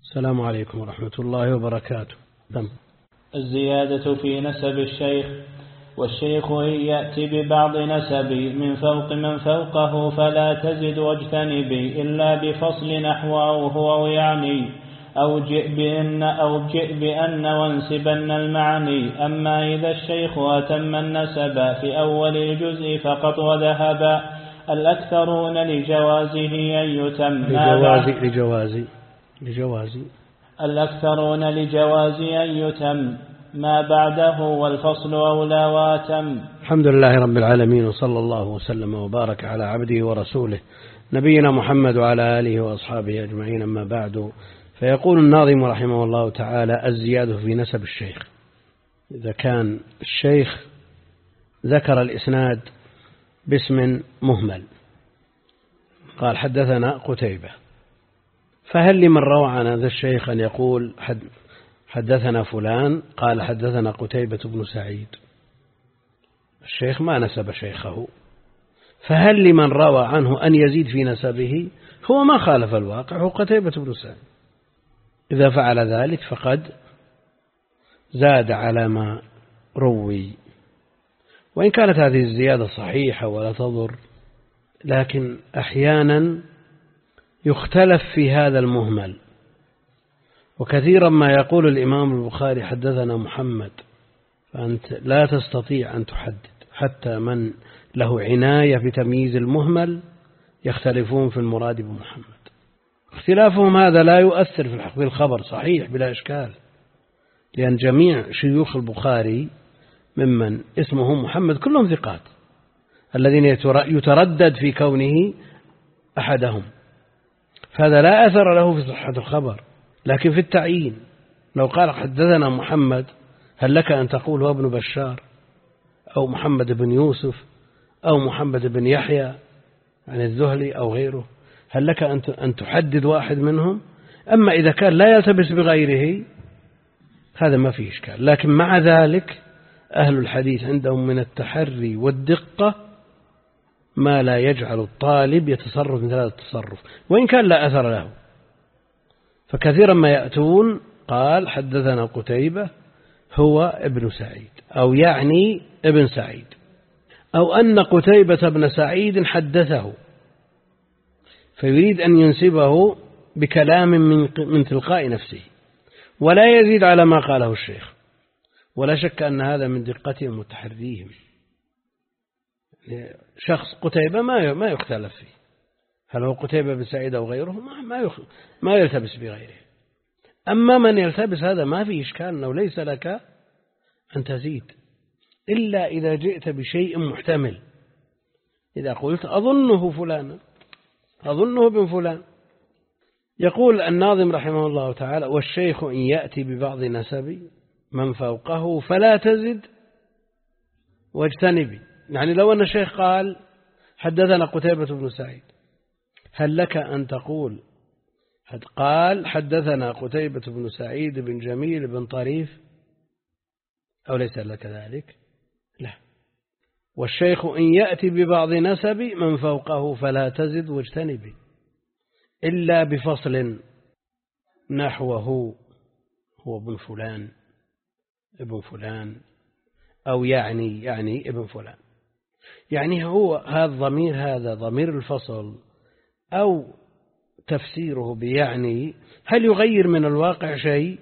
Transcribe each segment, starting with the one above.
السلام عليكم ورحمة الله وبركاته. الزيادة في نسب الشيخ. والشيخ إن يأتي ببعض نسبي من فوق من فوقه فلا تزد واجتنبي إلا بفصل نحوه أو يعني أو جئ بأن وانسبن المعني. أما إذا الشيخ أتم النسب في أول الجزء فقط وذهب الأكثرون لجوازه أن يتم الأكثرون لجواز أن يتم ما بعده والفصل أولى واتم. الحمد لله رب العالمين، وصلى الله وسلم وبارك على عبده ورسوله نبينا محمد وعلى آله وأصحابه أجمعين. أما بعد، فيقول الناظم رحمه الله تعالى: الزيادة في نسب الشيخ. إذا كان الشيخ ذكر الإسناد باسم مهمل، قال حدثنا قتيبة، فهل لمن روى عن هذا الشيخ أن يقول حدثنا فلان قال حدثنا قتيبة بن سعيد؟ الشيخ ما نسب شيخه، فهل لمن روى عنه أن يزيد في نسبه؟ هو ما خالف الواقع، هو قتيبة بن سعيد. إذا فعل ذلك فقد زاد على ما روي، وإن كانت هذه الزيادة صحيحة ولا تضر، لكن أحيانا يختلف في هذا المهمل. وكثيرا ما يقول الإمام البخاري حدثنا محمد، فأنت لا تستطيع أن تحدد، حتى من له عناية بتمييز المهمل يختلفون في المراد بمحمد. اختلافهم هذا لا يؤثر في الخبر، صحيح بلا إشكال، لأن جميع شيوخ البخاري ممن اسمه محمد كلهم ثقات، الذين يتردد في كونه أحدهم، فهذا لا أثر له في صحة الخبر. لكن في التعيين لو قال حدثنا محمد، هل لك أن تقول هو ابن بشار أو محمد بن يوسف أو محمد بن يحيى عن الزهري أو غيره؟ هل لك أن تحدد واحد منهم؟ أما إذا كان لا يلتبس بغيره هذا ما فيه إشكال. لكن مع ذلك أهل الحديث عندهم من التحري والدقة ما لا يجعل الطالب يتصرف مثل هذا التصرف، وإن كان لا أثر له. فكثيرا ما يأتون قال حدثنا قتيبة هو ابن سعيد، أو يعني ابن سعيد، أو أن قتيبة بن سعيد حدثه، فيريد أن ينسبه بكلام من تلقاء نفسه ولا يزيد على ما قاله الشيخ. ولا شك أن هذا من دقتهم وتحريهم. شخص قتيبة ما يختلف فيه، هل هو قتيبة بن سعيد أو غيره، ما يلتبس بغيره. أما من يلتبس هذا ما في إشكال، أنه ليس لك أن تزيد إلا إذا جئت بشيء محتمل. إذا قلت أظنه فلانا، أظنه ابن فلان. يقول الناظم رحمه الله تعالى: والشيخ إن يأتي ببعض نسب من فوقه فلا تزد واجتنبي. يعني لو أن الشيخ قال حدثنا قتيبة بن سعيد، هل لك أن تقول قال حدثنا قتيبة بن سعيد بن جميل بن طريف، أو ليس لك ذلك؟ لا. والشيخ إن يأتي ببعض نسب من فوقه فلا تزد واجتنبي إلا بفصل نحوه هو ابن فلان ابن فلان، أو يعني ابن فلان. يعني هو هذا الضمير، هذا ضمير الفصل، أو تفسيره بيعني، هل يغير من الواقع شيء؟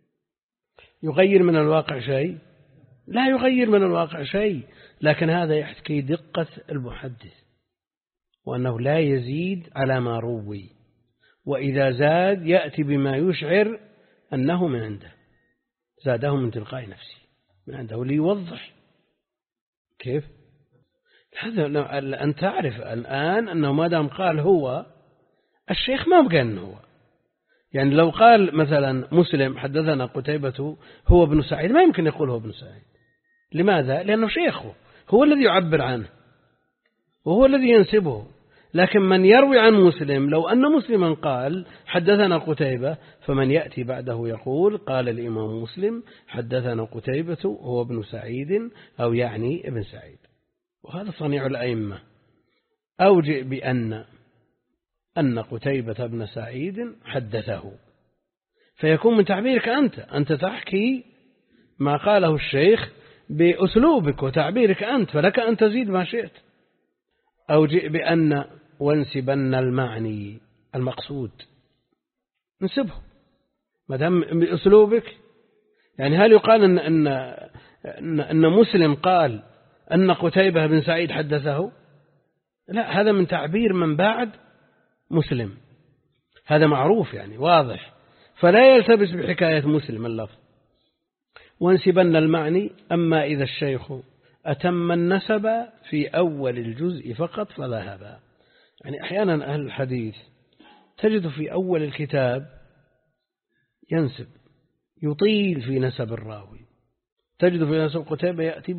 يغير من الواقع شيء؟ لا يغير من الواقع شيء. لكن هذا يحكي دقة المحدث، وأنه لا يزيد على ما روي، وإذا زاد يأتي بما يشعر أنه من عنده، زاده من تلقاء نفسه من عنده ليوضح. كيف؟ هذا أن تعرف الآن أنه ما دام قال هو الشيخ ما بقى أنه هو. يعني لو قال مثلا مسلم حدثنا قتيبة هو ابن سعيد، ما يمكن يقول هو ابن سعيد. لماذا؟ لأنه شيخه هو الذي يعبر عنه وهو الذي ينسبه. لكن من يروي عن مسلم، لو أن مسلما قال حدثنا قتيبة، فمن يأتي بعده يقول قال الإمام مسلم حدثنا قتيبة هو ابن سعيد، أو يعني ابن سعيد. وهذا صنيع الأئمة. أوجئ بأن قتيبة بن سعيد حدثه، فيكون من تعبيرك أنت تحكي ما قاله الشيخ بأسلوبك وتعبيرك أنت، فلك أن تزيد ما شئت. أو جئ بأن وانسبن المعني المقصود، انسبه ما دام بأسلوبك. يعني هل يقال أن مسلم قال أن قتيبة بن سعيد حدثه؟ لا، هذا من تعبير من بعد مسلم، هذا معروف يعني واضح، فلا يلتبس بحكاية مسلم اللفظ. وانسبن المعني. أما إذا الشيخ أتم النسب في أول الجزء فقط فذهب. يعني أحيانا أهل الحديث تجد في أول الكتاب ينسب، يطيل في نسب الراوي، تجد في نسب قتيبة يأتي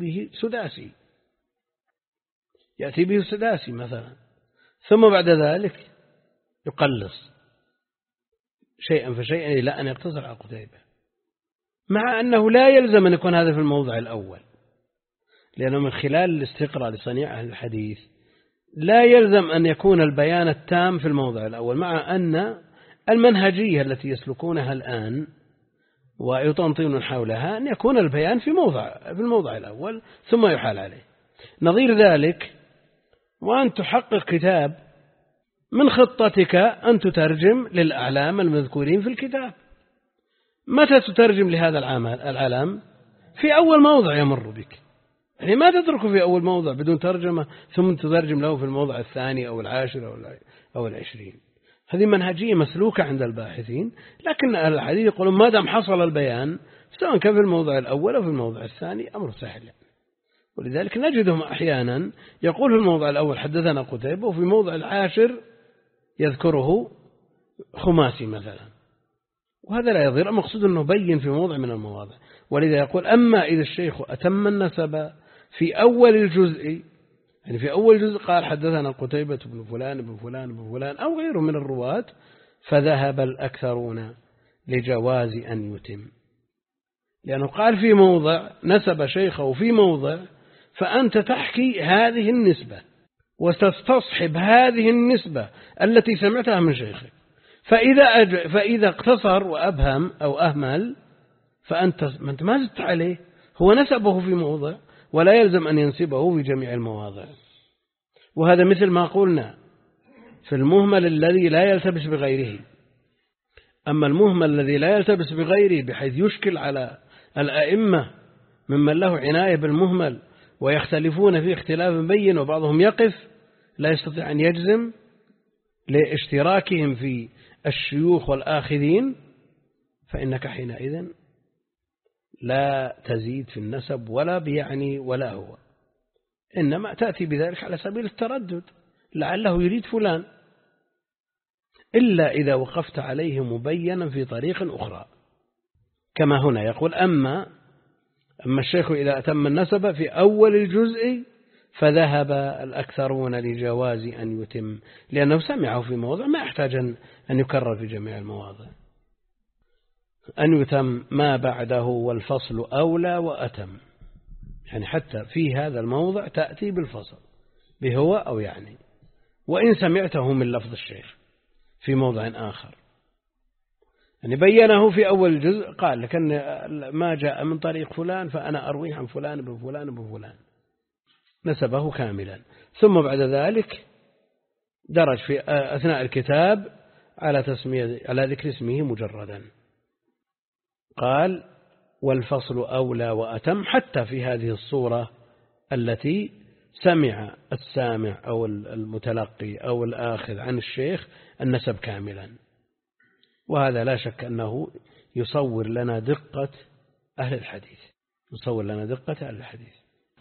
به سداسي مثلا، ثم بعد ذلك يقلص شيئا فشيئا إلى أن يقتصر على قتيبة، مع أنه لا يلزم أن يكون هذا في الموضع الأول، لأنه من خلال الاستقراء لصنيع أهل الحديث لا يلزم أن يكون البيان التام في الموضع الأول، مع أن المنهجية التي يسلكونها الآن ويطنطون حولها أن يكون البيان في الموضع الأول ثم يحال عليه. نظير ذلك وأن تحقق كتاب من خطتك أن تترجم للأعلام المذكورين في الكتاب. متى تترجم لهذا العلام؟ في أول موضع يمر بك، يعني ما تتركه في أول موضع بدون ترجمة ثم تترجم له في الموضع الثاني أو العاشر أو العشرين. هذه منهجية مسلوكة عند الباحثين، لكن أهل الحديث يقولون ما دام حصل البيان سواء كان في الموضع الأول أو في الموضع الثاني أمر سهل يعني. ولذلك نجدهم أحيانا يقول في الموضع الأول حدثنا قتيبة، وفي موضع العاشر يذكره خماسي مثلا، وهذا لا يضير. المقصود أنه بين في موضع من المواضع. ولذا يقول أما إذا الشيخ أتم النسب في أول الجزء، يعني في أول جزء قال حدثنا قتيبة بن فلان بن فلان بن فلان أو غيره من الرواة، فذهب الأكثرون لجواز أن يتم، لأنه قال في موضع نسب شيخه في موضع، فأنت تحكي هذه النسبة وتستصحب هذه النسبة التي سمعتها من شيخك. فإذا اقتصر وأبهم أو أهمل فأنت ما زدت عليه، هو نسبه في موضع ولا يلزم أن ينسبه في جميع المواضع. وهذا مثل ما قلنا في المهمل الذي لا يلتبس بغيره. أما المهمل الذي لا يلتبس بغيره بحيث يشكل على الأئمة ممن له عناية بالمهمل ويختلفون فيه اختلاف بين، وبعضهم يقف لا يستطيع أن يجزم لاشتراكهم في الشيوخ والآخذين، فإنك حينئذ لا تزيد في النسب ولا بيعني ولا هو، إنما تأتي بذلك على سبيل التردد لعله يريد فلان، إلا إذا وقفت عليه مبينا في طريق أخرى. كما هنا يقول أما الشيخ إذا أتم النسب في أول الجزء فذهب الأكثرون لجواز أن يتم، لأنه سمعه في موضع ما يحتاج أن يكرر في جميع المواضع. أن يتم ما بعده والفصل أولى وأتم، يعني حتى في هذا الموضع تأتي بالفصل بهو أو يعني، وإن سمعته من لفظ الشيخ في موضع آخر. يعني بينه في أول الجزء قال لك أن ما جاء من طريق فلان فأنا أرويه عن فلان بن فلان بن فلان، نسبه كاملا، ثم بعد ذلك درج في أثناء الكتاب على ذكر اسمه مجردا. قال والفصل أولى وأتم، حتى في هذه الصورة التي سمع السامع أو المتلقي أو الآخذ عن الشيخ النسب كاملا. وهذا لا شك أنه يصور لنا دقة أهل الحديث، يصور لنا دقة أهل الحديث.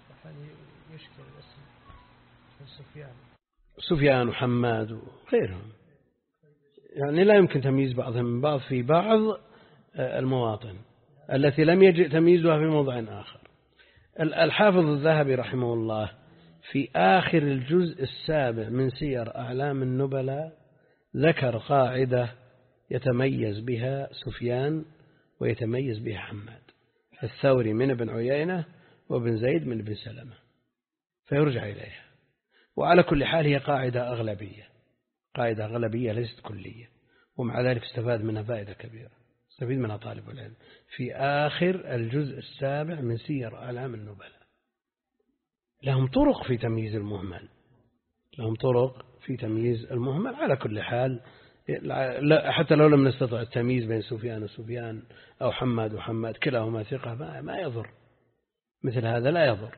سفيان وحماد وغيرهم، يعني لا يمكن تمييز بعضهم من بعض في بعض المواطن التي لم يجئ تمييزها في موضع آخر. الحافظ الذهبي رحمه الله في آخر الجزء السابع من سير أعلام النبلاء ذكر قاعدة يتميز بها سفيان ويتميز بها حماد، الثوري من ابن عيينة وابن زيد من ابن سلمة، فيرجع إليها. وعلى كل حال هي قاعدة أغلبية، قاعدة أغلبية ليست كلية، ومع ذلك استفاد منها فائدة كبيرة، يستفيد منها طالب العلم في آخر الجزء 7 من سير أعلام النبلاء. لهم طرق في تمييز المهمل، لهم طرق في تمييز المهمل. على كل حال حتى لو لم نستطع التمييز بين سفيان وسفيان أو حماد وحماد كلاهما ثقة ما يضر، مثل هذا لا يضر.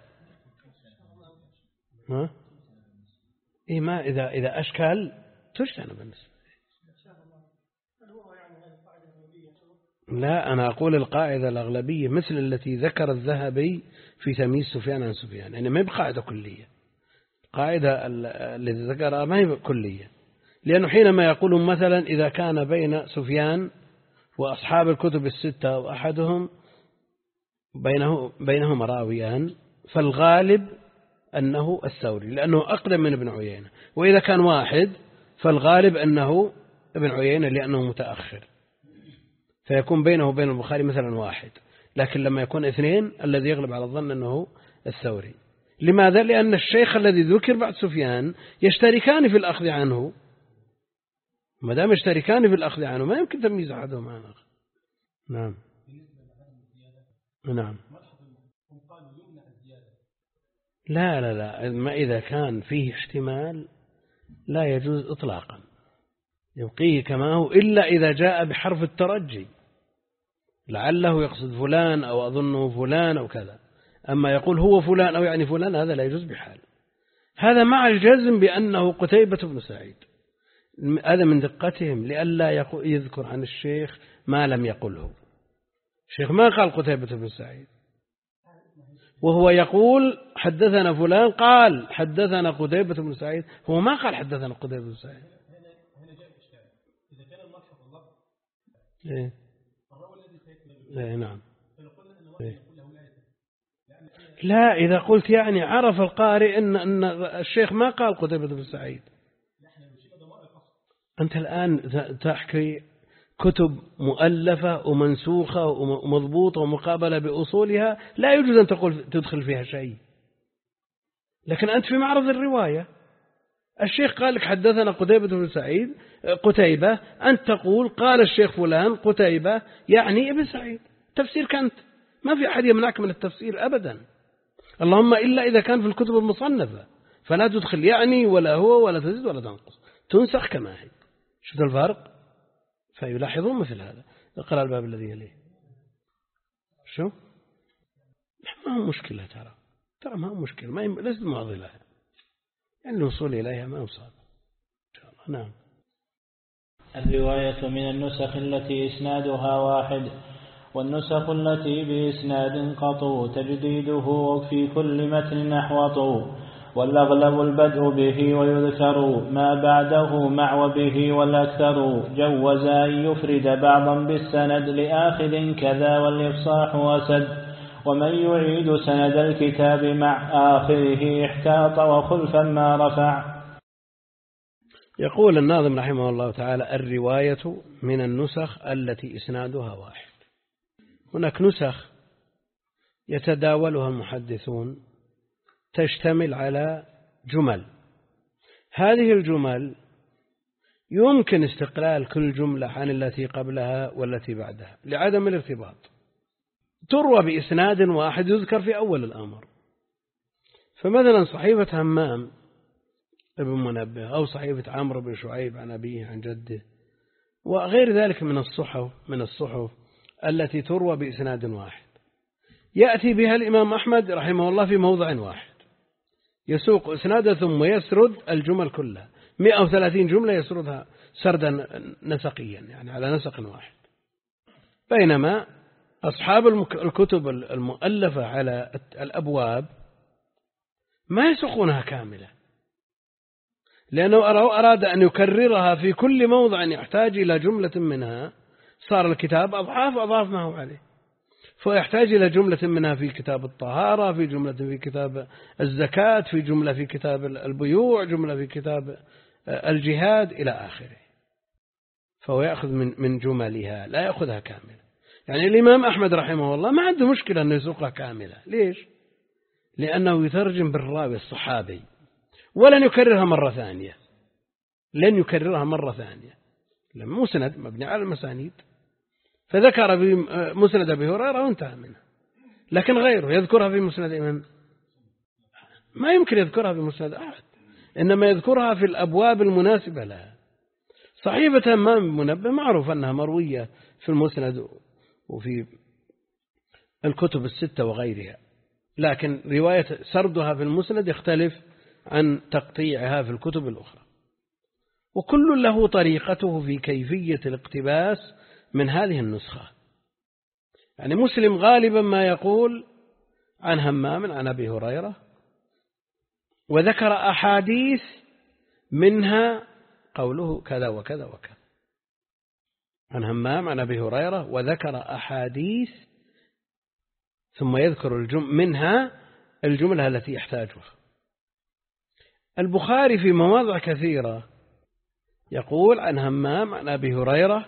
ها؟ إيه ما إذا أشكال تجتنب بالنسبة. لا، أنا أقول القاعدة الأغلبية مثل التي ذكر الذهبي في تمييز سفيان عن سفيان، يعني ما هي بقاعدة كلية. القاعدة التي ذكرها ما هي كلية، لأنه حينما يقولون مثلا إذا كان بين سفيان وأصحاب الكتب الستة وأحدهم بينهما راويان فالغالب أنه الثوري لأنه أقدم من ابن عيينة، وإذا كان واحد فالغالب أنه ابن عيينة لأنه متأخر، فيكون بينه وبين البخاري مثلا واحد. لكن لما يكون اثنين الذي يغلب على الظن أنه الثوري. لماذا؟ لأن الشيخ الذي ذكر بعد سفيان يشتركان في الأخذ عنه، ما دام يشتركان في الأخذ عنه ما يمكن تمييز أحدهما عن الآخر. نعم نعم. لا لا لا، ما إذا كان فيه احتمال لا يجوز إطلاقا، يبقيه كما هو إلا إذا جاء بحرف الترجي، لعله يقصد فلان أو أظنه فلان أو كذا. أما يقول هو فلان أو يعني فلان هذا لا يجوز بحال. هذا مع الجزم بأنه قتيبة بن سعيد، هذا من دقتهم لئلا يذكر عن الشيخ ما لم يقله. الشيخ ما قال قتيبة بن سعيد، وهو يقول حدثنا فلان قال حدثنا قتيبة بن سعيد، هو ما قال حدثنا قتيبة بن سعيد. إيه؟ إيه نعم. إيه؟ لا، إذا قلت يعني عرف القارئ أن الشيخ ما قال قتيبة بن سعيد. أنت الآن تحكي كتب مؤلفة ومنسوخة ومضبوطة ومقابلة بأصولها، لا يجوز أن تقول تدخل فيها شيء. لكن أنت في معرض الرواية، الشيخ قال لك حدثنا قتيبة بن سعيد قتيبة، أنت تقول قال الشيخ فلان قتيبة يعني ابن سعيد. تفسيرك أنت، ما في أحد يمنعك من التفسير أبدا، اللهم إلا إذا كان في الكتب المصنفة فلا تدخل يعني ولا هو ولا تزيد ولا تنقص، تنسخ كما هي. شفت الفرق؟ فيلاحظون مثل هذا. اقرأ الباب الذي يليه. شو؟ ما هو مشكلة، ترى ما هو مشكلة، ما ليست معضلة، يعني الوصول إليها ما هو صعب إن شاء الله. نعم. الرواية من النسخ التي إسنادها واحد، والنسخ التي بإسناد قطو تجديده في كل متن أحوط، والأغلب البدء به ويذكر ما بعده مع وبه، والأكثر جوز أن يفرد بعضا بالسند لآخذ كذا، والإفصاح أسد. ومن يعيد سند الكتاب مع آخره احتاط وخلفا ما رفع. يقول الناظم رحمه الله تعالى: الرواية من النسخ التي إسنادها واحد. هناك نسخ يتداولها المحدثون تشتمل على جمل، هذه الجمل يمكن استقلال كل جملة عن التي قبلها والتي بعدها لعدم الارتباط، تروى بإسناد واحد يذكر في أول الأمر. فمثلا صحيفة همام ابن منبه أو صحيفة عمرو بن شعيب عن أبيه عن جده وغير ذلك من الصحف التي تروى بإسناد واحد، يأتي بها الإمام أحمد رحمه الله في موضع واحد، يسوق إسناده ثم يسرد الجمل كلها 130 جملة يسردها سردا نسقيا، يعني على نسق واحد. بينما أصحاب الكتب المؤلفة على الأبواب ما يسوقونها كاملة، لأنه أراد أن يكررها في كل موضع يحتاج إلى جملة منها، صار الكتاب أضعاف ما هو عليه، فيحتاج إلى جملة منها في كتاب الطهارة، في جملة في كتاب الزكاة، في جملة في كتاب البيوع، جملة في كتاب الجهاد إلى آخره. فهو يأخذ من جملها لا يأخذها كاملة. يعني الإمام أحمد رحمه الله ما عنده مشكلة أن يسوقها كاملة. ليش؟ لأنه يترجم بالراوي الصحابي ولن يكررها مرة ثانية، لن يكررها مرة ثانية، لأنه مسند مبني على المسانيد. فذكر في مسند أبي هريرة وانتهى منها، لكن غيره يذكرها في مسند إمام ما يمكن يذكرها في مسند أحد، إنما يذكرها في الأبواب المناسبة لها. صحيفة همام منبه معروف أنها مروية في المسند وفي الكتب الستة وغيرها، لكن رواية سردها في المسند يختلف عن تقطيعها في الكتب الأخرى، وكل له طريقته في كيفية الاقتباس من هذه النسخة. يعني مسلم غالبا ما يقول عن همام عن أبي هريرة وذكر أحاديث منها قوله كذا وكذا وكذا، عن همام عن أبي هريرة وذكر أحاديث ثم يذكر منها الجملة التي يحتاجها. البخاري في مواضع كثيرة يقول عن همام عن أبي هريرة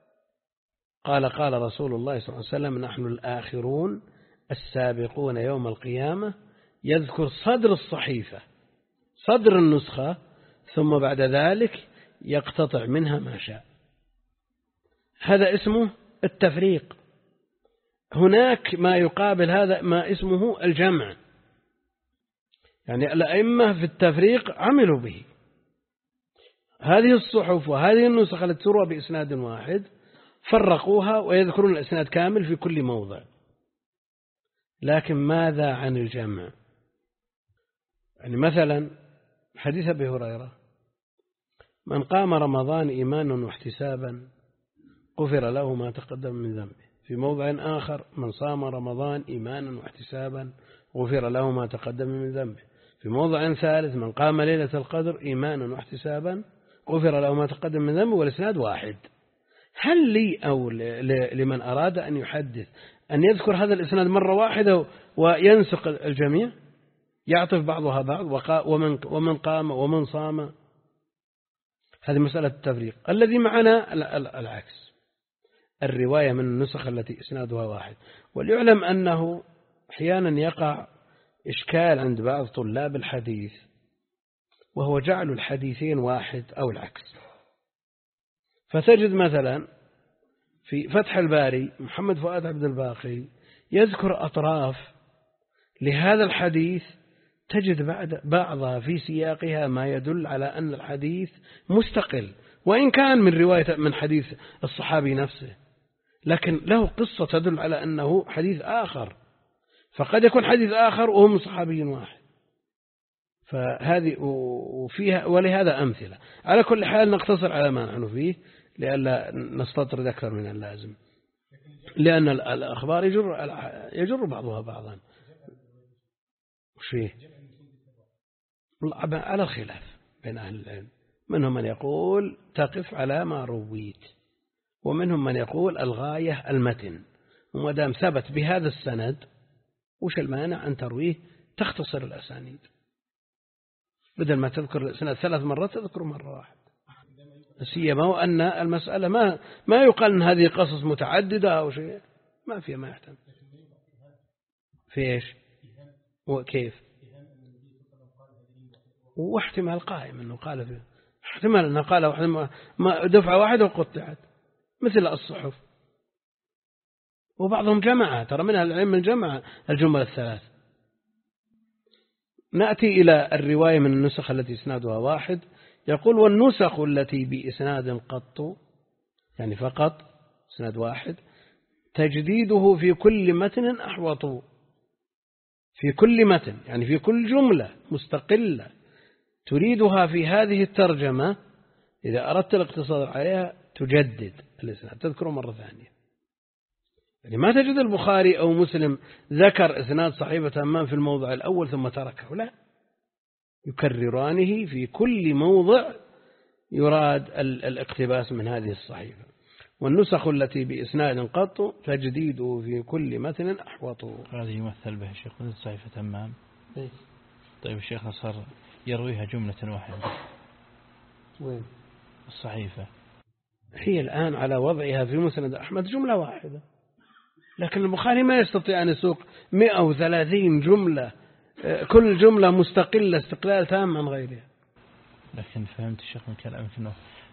قال قال رسول الله صلى الله عليه وسلم نحن الآخرون السابقون يوم القيامة، يذكر صدر الصحيفة صدر النسخة ثم بعد ذلك يقتطع منها ما شاء. هذا اسمه التفريق. هناك ما يقابل هذا ما اسمه الجمع، يعني الأئمة في التفريق عملوا به. هذه الصحف وهذه النسخة التي تروى بإسناد واحد فرقوها ويذكرون الإسناد كامل في كل موضع. لكن ماذا عن الجمع؟ يعني مثلا حديث أبي هريرة من قام رمضان إيمانا واحتسابا غفر له ما تقدم من ذنبه. في موضع آخر من صام رمضان إيمانا واحتسابا غفر له ما تقدم من ذنبه. في موضع ثالث من قام ليلة القدر إيمانا واحتسابا غفر له ما تقدم من ذنبه، والإسناد واحد. هل لي أو لمن أراد أن يحدث أن يذكر هذا الإسناد مرة واحدة وينسق الجميع، يعطف بعضها بعض ومن قام ومن صام؟ هذه مسألة التفريق. الذي معنا العكس، الرواية من النسخ التي إسنادها واحد. وليعلم أنه أحيانا يقع إشكال عند بعض طلاب الحديث، وهو جعل الحديثين واحد أو العكس. فتجد مثلا في فتح الباري محمد فؤاد عبد الباقي يذكر أطراف لهذا الحديث، تجد بعضها في سياقها ما يدل على أن الحديث مستقل، وإن كان من رواية من حديث الصحابي نفسه، لكن له قصة تدل على أنه حديث آخر، فقد يكون حديث آخر وهو من صحابي واحد. فهذه وفيها ولهذا أمثلة. على كل حال نقتصر على ما نحن فيه لئلا نستطرد أكثر من اللازم، لأن الأخبار يجر بعضها بعضا. وشيه على الخلاف بين أهل العلم، منهم من يقول تقف على ما رويت، ومنهم من يقول الغاية المتن، وما دام ثبت بهذا السند وش المانع أن ترويه تختصر الأسانيد، بدل ما تذكر السند 3 مرات تذكر مرة واحدة. سيما وأن المسألة ما يقال أن هذه قصص متعددة أو شيء، ما فيها ما يحتمل. في إيش وكيف؟ واحتمال قائم أنه قال فيه، احتمال أنه قال دفعة واحدة وقطعت مثل الصحف، وبعضهم جمع، ترى منها العلم الجمع الجمل الثلاث. نأتي إلى الرواية من النسخ التي إسنادها واحد. يقول والنسخ التي بإسناد قط، يعني فقط إسناد واحد، تجديده في كل متن أحوط. في كل متن يعني في كل جملة مستقلة تريدها في هذه الترجمة، إذا أردت الاقتصاد عليها تجدد الإسناد، تذكره مرة ثانية. يعني ما تجد البخاري أو مسلم ذكر إسناد صحيفة همام في الموضع الأول ثم تركه، لا، يكررانه في كل موضع يراد الاقتباس من هذه الصحيفة. والنسخ التي بإسناد قط تجديده في كل متن أحوط. هذه يمثل به الشيخ صحيفة همام. طيب الشيخ صار يرويها جملة واحدة. وين الصحيفة؟ هي الآن على وضعها في مسند أحمد جملة واحدة، لكن البخاري ما يستطيع أن يسوق 130 جملة، كل جملة مستقلة استقلال تام عن غيرها. لكن فهمت الشيخ من كلامك أنه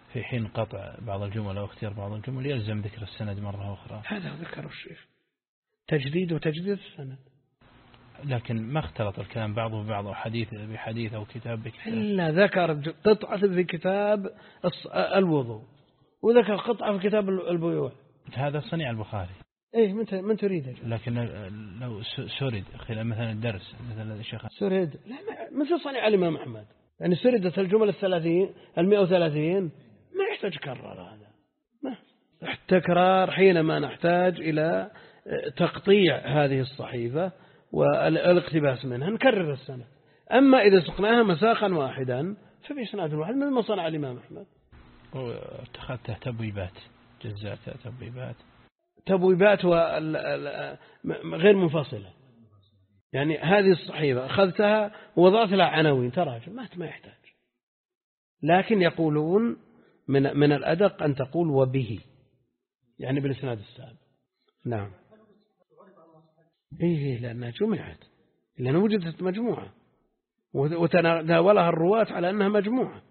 في حين قطع بعض الجمل أو اختيار بعض الجمل يلزم ذكر السند مرة أخرى. هذا ذكر الشيخ تجديد وتجديد السند، لكن ما اختلط الكلام بعضه ببعض، أو حديث بحديث أو كتاب بكتاب. إلا ذكر قطعة في كتاب الوضوء وذكر قطعة في كتاب البيوع. هذا صنيع البخاري. إيه من تريد؟ لكن لو سرد خلال مثلا الدرس مثلا الشيخ سرد، لا مثل صنيع الإمام أحمد، يعني سردت الجمل 130 ما يحتاج كرر. هذا ما التكرار حينما نحتاج إلى تقطيع هذه الصحيفة والاقتباس منها نكرر السنة. أما إذا سقناها مساقا واحدا فبإسناد واحد مثل ما صنع الإمام أحمد. واتخذته تبويبات، جزاء تبويبات غير منفصلة، يعني هذه الصحيفة أخذتها ووضعت لها عناوين تراجم ما يحتاج. لكن يقولون من الأدق أن تقول وبه، يعني بالإسناد السابق. نعم. إيه لأنها جمعت، لأنها وجدت مجموعة وتناولها الرواة على أنها مجموعة.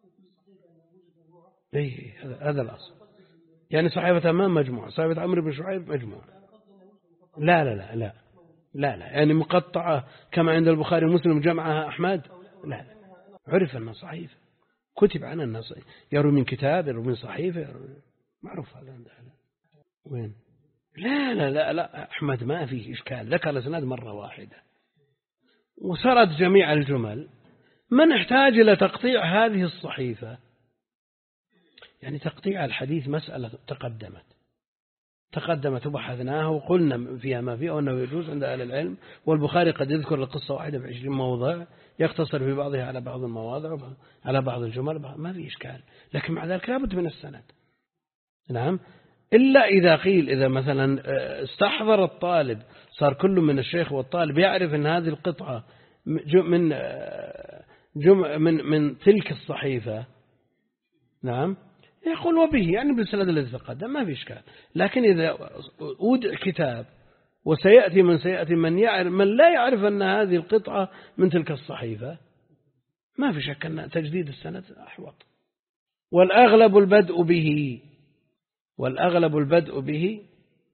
إيه هذا الأصل. يعني صحيفة أمام مجموعة، صحيفة عمرو بن شعيب مجموعة. لا يعني مقطعة كما عند البخاري ومسلم جمعها أحمد. لا عرف أنها صحيفة، كتب عنها أنها صحيفة، يروي من كتاب، يروي من صحيفة، معروف هذا عندنا. وين؟ لا أحمد ما فيه إشكال، ذكر الإسناد مرة واحدة وسرد جميع الجمل. ما نحتاج إلى تقطيع هذه الصحيفة، يعني تقطيع الحديث مسألة تقدمت وبحثناها وقلنا فيها ما فيه، وأنه يجوز عند أهل العلم. والبخاري قد يذكر القصة واحدة ب20 موضع، يختصر في بعضها على بعض المواضع على بعض الجمل، ما في إشكال. لكن مع ذلك لابد من السند. نعم. إلا إذا قيل، إذا مثلا استحضر الطالب، صار كل من الشيخ والطالب يعرف أن هذه القطعة من تلك الصحيفة، نعم، يقول وبه، يعني بالسند الذي تقدم ما في إشكال. لكن إذا أودع كتاب وسيأتي من لا يعرف أن هذه القطعة من تلك الصحيفة، ما في شك أن تجديد السند أحوط. والأغلب البدء به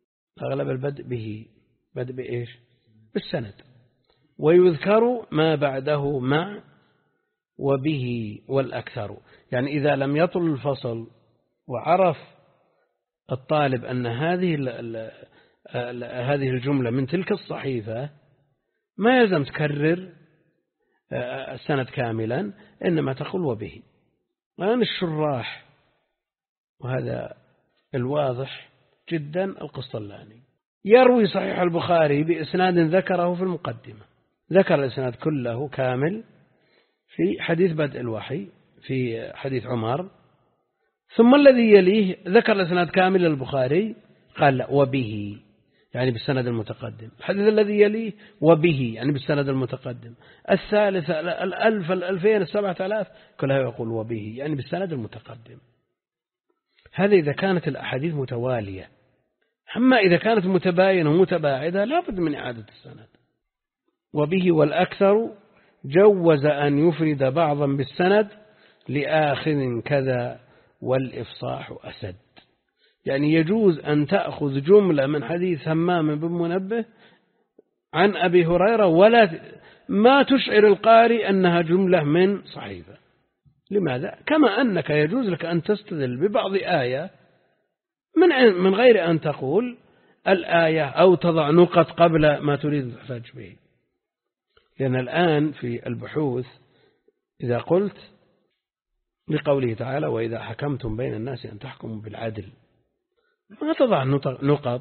بدء بإيش؟ بالسند، ويذكر ما بعده مع وبه والأكثر. يعني إذا لم يطل الفصل وعرف الطالب أن هذه الجملة من تلك الصحيفة، ما يلزم تكرر السند كاملا، إنما تقول وبه. الآن الشراح، وهذا الواضح جدا، القسطلاني يروي صحيح البخاري بإسناد ذكره في المقدمة، ذكر الإسناد كله كامل في حديث بدء الوحي في حديث عمر، ثم الذي يليه ذكر الإسناد كامل للبخاري قال لا وبه، يعني بالسند المتقدم. الحديث الذي يليه وبه، يعني بالسند المتقدم. الثالث 1000 2000 7000 كلها يقول وبه، يعني بالسند المتقدم. هذا إذا كانت الأحاديث متوالية. أما إذا كانت متباينة ومتباعدة لابد من إعادة السند. وبه والأكثر جوز أن يفرد بعضا بالسند لآخذ كذا والإفصاح أسد. يعني يجوز أن تأخذ جملة من حديث همام بن منبه عن أبي هريرة ولا ما تشعر القارئ أنها جملة من صحيفة. لماذا؟ كما أنك يجوز لك أن تستدل ببعض آية من غير أن تقول الآية أو تضع نقط قبل ما تريد أن تحتاج به. لأن الآن في البحوث إذا قلت لقوله تعالى وإذا حكمتم بين الناس أن تحكموا بالعدل، ما تضع نقط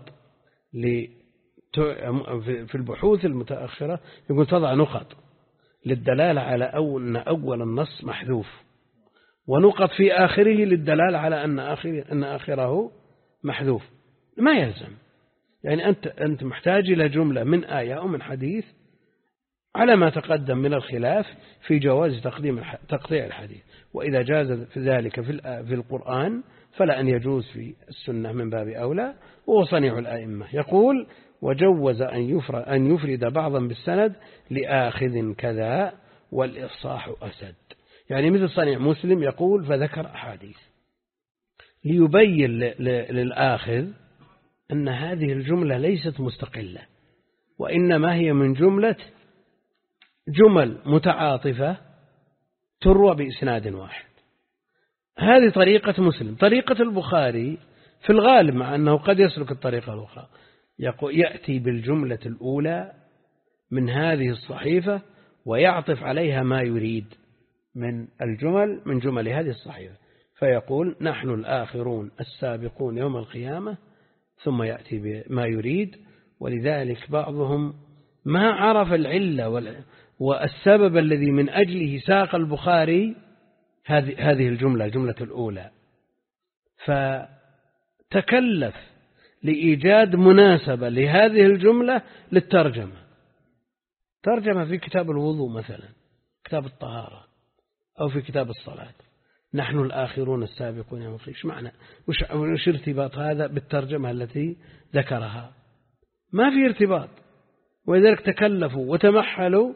في البحوث المتأخرة، يقول تضع نقط للدلالة على أن أول النص محذوف، ونقط في آخره للدلالة على أن آخره محذوف. ما يلزم، يعني أنت محتاج إلى جملة من آية أو من حديث على ما تقدم من الخلاف في جواز تقطيع الحديث. وإذا جاز في ذلك في القرآن فلا أن يجوز في السنة من باب أولى، وهو صنيع الأئمة. يقول وجوز أن يفرد بعضا بالسند لآخذ كذا والإفصاح أسد، يعني مثل صنيع مسلم يقول فذكر أحاديث ليبين للآخذ أن هذه الجملة ليست مستقلة، وإنما هي من جمل متعاطفة تروى بإسناد واحد. هذه طريقة مسلم. طريقة البخاري في الغالب، مع أنه قد يسلك الطريقة الأخرى، يأتي بالجملة الأولى من هذه الصحيفة ويعطف عليها ما يريد من جمل هذه الصحيفة، فيقول نحن الآخرون السابقون يوم القيامة، ثم يأتي بما يريد. ولذلك بعضهم ما عرف العلة والسبب الذي من أجله ساق البخاري هذه الجملة الأولى، فتكلف لإيجاد مناسبة لهذه الجملة للترجمة. ترجمة في كتاب الوضوء مثلا، كتاب الطهارة، أو في كتاب الصلاة، نحن الآخرون السابقون يوم القيامة. إيش معنى؟ وش ارتباط هذا بالترجمة التي ذكرها؟ ما في ارتباط. ولذلك تكلفوا وتمحلوا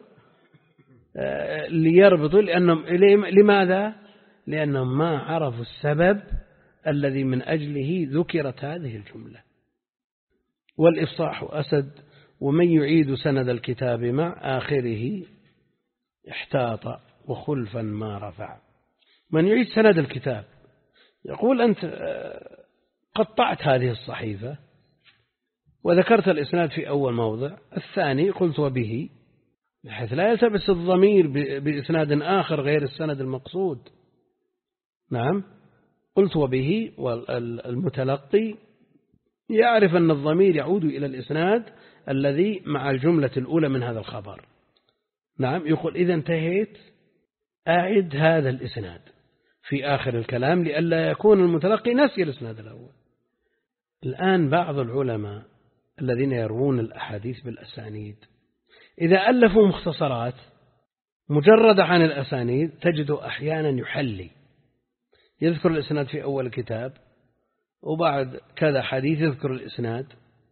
ليربطوا، لماذا؟ لأنهم ما عرفوا السبب الذي من أجله ذكرت هذه الجملة. والإفصاح أسد، ومن يعيد سند الكتاب مع آخره احتاط وخلفا ما رفع. من يعيد سند الكتاب يقول أنت قطعت هذه الصحيفة وذكرت الإسناد في أول موضع، الثاني قلت وبه، بحيث لا يلتبس الضمير بإسناد آخر غير السند المقصود. نعم، قلت وبه، والمتلقي يعرف أن الضمير يعود إلى الإسناد الذي مع الجملة الأولى من هذا الخبر. نعم، يقول إذا انتهيت أعد هذا الإسناد في آخر الكلام لئلا يكون المتلقي نسي الإسناد الأول. الآن بعض العلماء الذين يروون الأحاديث بالأسانيد إذا ألفوا مختصرات مجردة عن الأسانيد تجد أحيانا يحلي، يذكر الإسناد في أول الكتاب وبعد كذا حديث يذكر الإسناد،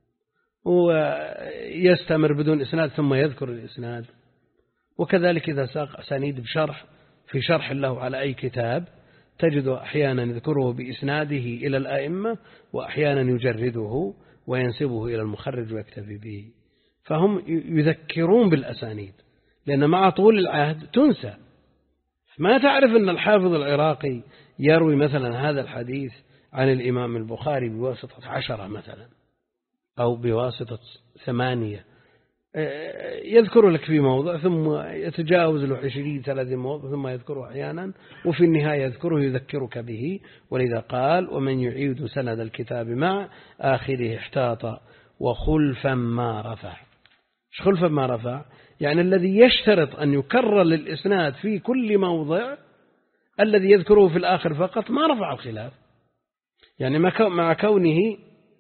ويستمر بدون إسناد ثم يذكر الإسناد. وكذلك إذا ساق أسانيد في شرح له على أي كتاب تجد أحيانا يذكره بإسناده إلى الأئمة، وأحيانا يجرده وينسبه إلى المخرج ويكتفي به. فهم يذكرون بالأسانيد، لأن مع طول العهد تنسى. ما تعرف أن الحافظ العراقي يروي مثلا هذا الحديث عن الإمام البخاري بواسطة 10 مثلا، أو بواسطة 8، يذكر لك في موضع ثم يتجاوز له 20-30 موضع ثم يذكره أحيانا، وفي النهاية يذكره يذكرك به. ولذا قال ومن يعيد سند الكتاب مع آخره احتاط وخلفا ما رفع. ايش خلفا ما رفع؟ يعني الذي يشترط أن يكرر للإسناد في كل موضع، الذي يذكره في الآخر فقط ما رفع الخلاف. يعني مع كونه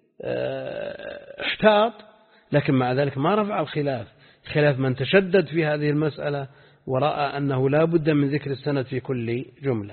احتاط، لكن مع ذلك ما رفع الخلاف، خلاف من تشدد في هذه المسألة ورأى أنه لا بد من ذكر السند في كل جملة.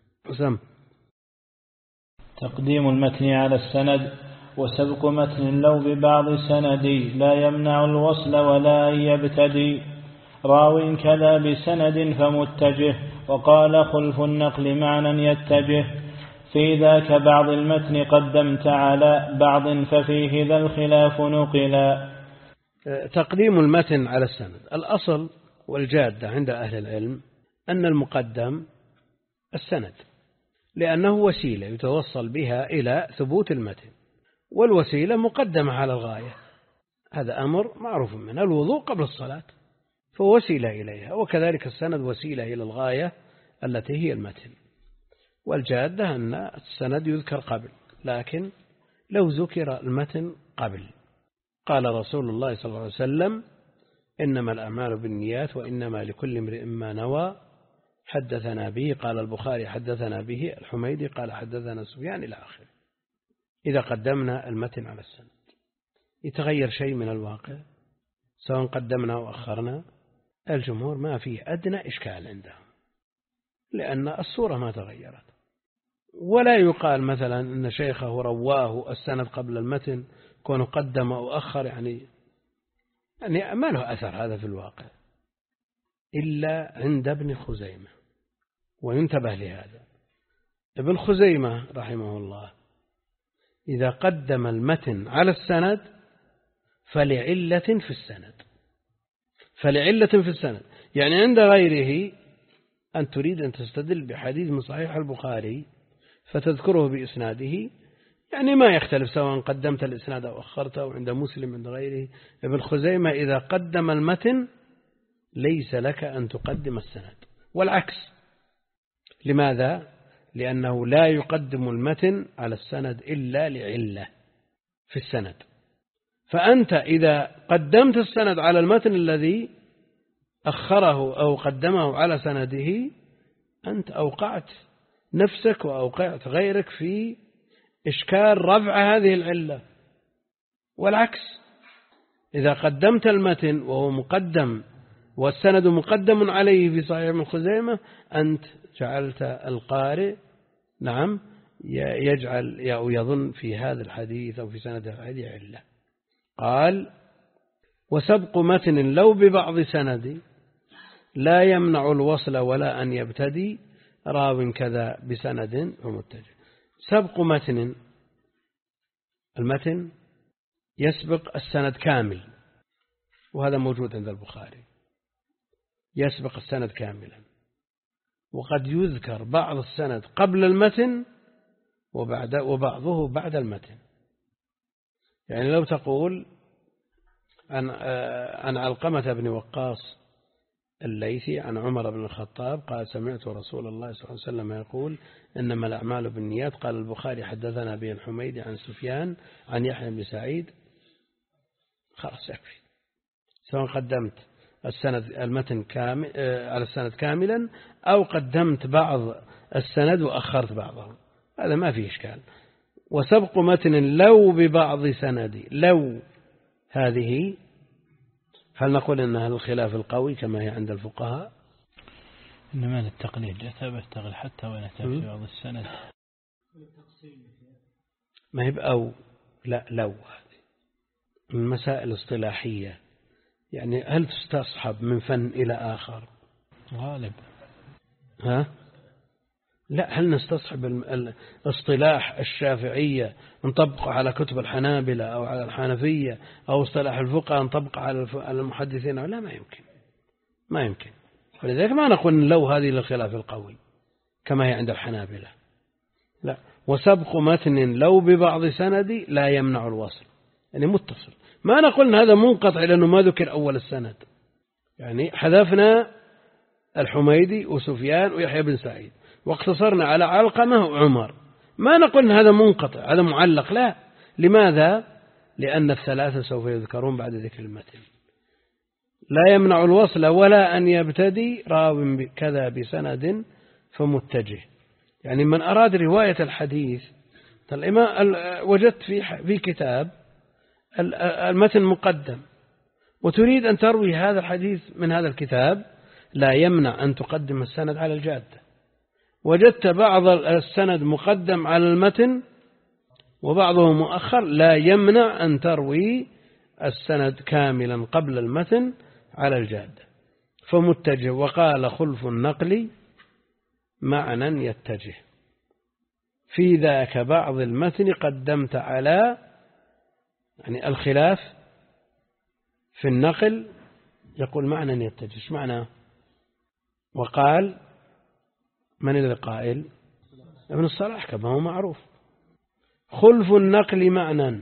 تقديم المتن على السند، وسبق متن لو ببعض سندي لا يمنع الوصل ولا أن يبتدي. راو كذا بسند فمتجه، وقال خلف النقل معنى يتجه. في ذاك بعض المتن قدمت على بعض ففيه ذا الخلاف نقلا. تقديم المتن على السند، الأصل والجادة عند أهل العلم أن المقدم السند، لأنه وسيلة يتوصل بها إلى ثبوت المتن، والوسيلة مقدمة على الغاية. هذا أمر معروف منه، الوضوء قبل الصلاة فوسيلة إليها، وكذلك السند وسيلة إلى الغاية التي هي المتن. والجادة أن السند يذكر قبل، لكن لو ذكر المتن قبل قال رسول الله صلى الله عليه وسلم إنما الأعمال بالنيات وإنما لكل امرئ ما نوى، حدثنا به، قال البخاري حدثنا به، الحميدي قال حدثنا سفيان إلى آخره. إذا قدمنا المتن على السند يتغير شيء من الواقع سواء قدمنا أو أخرنا؟ الجمهور ما فيه أدنى إشكال عندهم، لأن الصورة ما تغيرت. ولا يقال مثلا أن شيخه رواه السند قبل المتن كونه قدم أو أخر، يعني ما له أثر هذا في الواقع إلا عند ابن خزيمة. وينتبه لهذا، ابن خزيمة رحمه الله إذا قدم المتن على السند فلعلة في السند، فلعلة في السند، يعني عند غيره أن تريد أن تستدل بحديث من صحيح البخاري فتذكره بإسناده، يعني ما يختلف سواء قدمت الإسناد أو أخرته، أو عند مسلم عند غيره. ابن خزيمة إذا قدم المتن ليس لك أن تقدم السند، والعكس. لماذا؟ لأنه لا يقدم المتن على السند إلا لعلة في السند. فأنت إذا قدمت السند على المتن الذي أخره أو قدمه على سنده أنت أوقعت نفسك وأوقعت غيرك في إشكال رفع هذه العلة. والعكس، إذا قدمت المتن وهو مقدم والسند مقدم عليه في صحيح ابن خزيمة أنت جعلت القارئ نعم يجعل أو يظن في هذا الحديث أو في سند الحديث علة. قال: وسبق متن لو ببعض سند لا يمنع الوصل ولا أن يبتدي راو كذا بسند ومتجه. سبق متن، المتن يسبق السند كامل، وهذا موجود عند البخاري، يسبق السند كاملا، وقد يذكر بعض السند قبل المتن وبعضه بعد المتن. يعني لو تقول عن علقمة بن وقاص الليثي عن عمر بن الخطاب قال: سمعت رسول الله صلى الله عليه وسلم يقول: إنما الأعمال بالنيات. قال البخاري: حدثنا به الحميدي عن سفيان عن يحيى بن سعيد. خلاص يكفي، سواء قدمت السند المتن كامل على السند كاملا أو قدمت بعض السند وأخرت بعضه، هذا ما فيه إشكال. وسبق متن لو ببعض سند، لو هذه هل نقول أنها الخلاف القوي كما هي عند الفقهاء؟ إنما للتقليد تغل حتى وإن في بعض السند ما هي أو لا، لو هذه المسائل الاصطلاحية، يعني هل تستصحب من فن إلى آخر؟ غالب لا، هل نستصحب الاصطلاح الشافعية نطبقه على كتب الحنابلة أو على الحنفية، أو اصطلاح الفقهاء نطبقه على المحدثين؟ لا، ما يمكن. ولذلك ما نقول لو هذه للخلاف القوي كما هي عند الحنابلة، لا. وسبق متن لو ببعض سند لا يمنع الوصل، يعني متصل. ما نقول هذا منقطع لأنه ما ذكر أول السند، يعني حذفنا الحميدي وسفيان ويحيى بن سعيد واقتصرنا على علقمة وعمر، ما نقول هذا منقطع هذا معلق، لا. لماذا؟ لأن الثلاثة سوف يذكرون بعد ذكر المتن. لا يمنع الوصل ولا أن يبتدي راو كذا بسند فمتجه، يعني من أراد رواية الحديث وجدت في كتاب المتن مقدم وتريد أن تروي هذا الحديث من هذا الكتاب، لا يمنع أن تقدم السند على الجادة. وجدت بعض السند مقدم على المتن وبعضه مؤخر، لا يمنع أن تروي السند كاملا قبل المتن على الجادة فمتجه. وقال: خلف النقل معنى يتجه، في ذاك بعض المتن قدمت على، يعني الخلاف في النقل يقول معنى يتجه. ايش معناه؟ وقال: من الذي قائل؟ ابن الصلاح كما هو معروف. خلف النقل معنى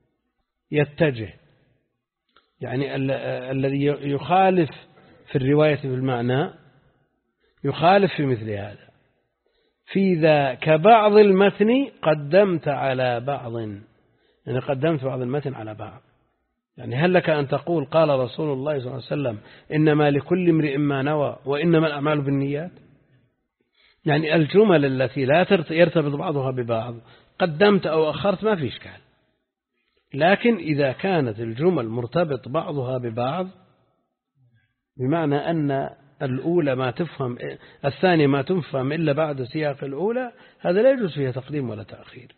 يتجه، يعني الذي يخالف في الرواية بالمعنى يخالف في مثل هذا. في ذاك بعض المتن قدمت على بعض، يعني قدمت بعض المتن على بعض. يعني هل لك أن تقول قال رسول الله صلى الله عليه وسلم إنما لكل امرئ ما نوى وإنما الأعمال بالنيات؟ يعني الجمل التي لا يرتبط بعضها ببعض قدمت أو أخرت ما في إشكال، لكن إذا كانت الجمل مرتبط بعضها ببعض بمعنى أن الأولى ما تفهم الثانية ما تفهم إلا بعد سياق الأولى، هذا لا يجوز فيها تقديم ولا تأخير.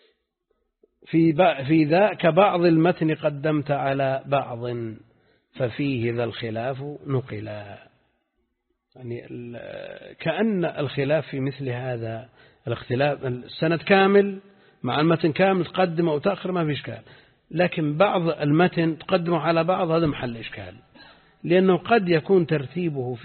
في ذاك بعض المتن قدمت على بعض ففيه ذا الخلاف نقلا، يعني كأن الخلاف في مثل هذا الاختلاف السند كامل مع المتن كامل تقدم أو تأخر ما في إشكال، لكن بعض المتن تقدمه على بعض هذا محل إشكال، لأنه قد يكون ترتيبه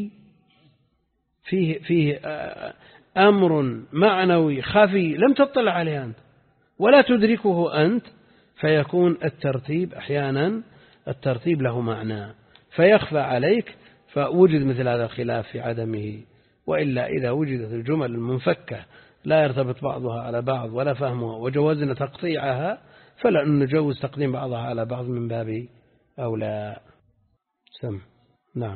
فيه أمر معنوي خفي لم تطلع عليه أنت ولا تدركه أنت، فيكون الترتيب أحيانا الترتيب له معنى فيخفى عليك، فوجد مثل هذا الخلاف في عدمه. وإلا إذا وجدت الجمل المنفكة لا يرتبط بعضها على بعض ولا فهمها وجوزنا تقطيعها فلا نجوز تقديم بعضها على بعض من باب أولى. نعم.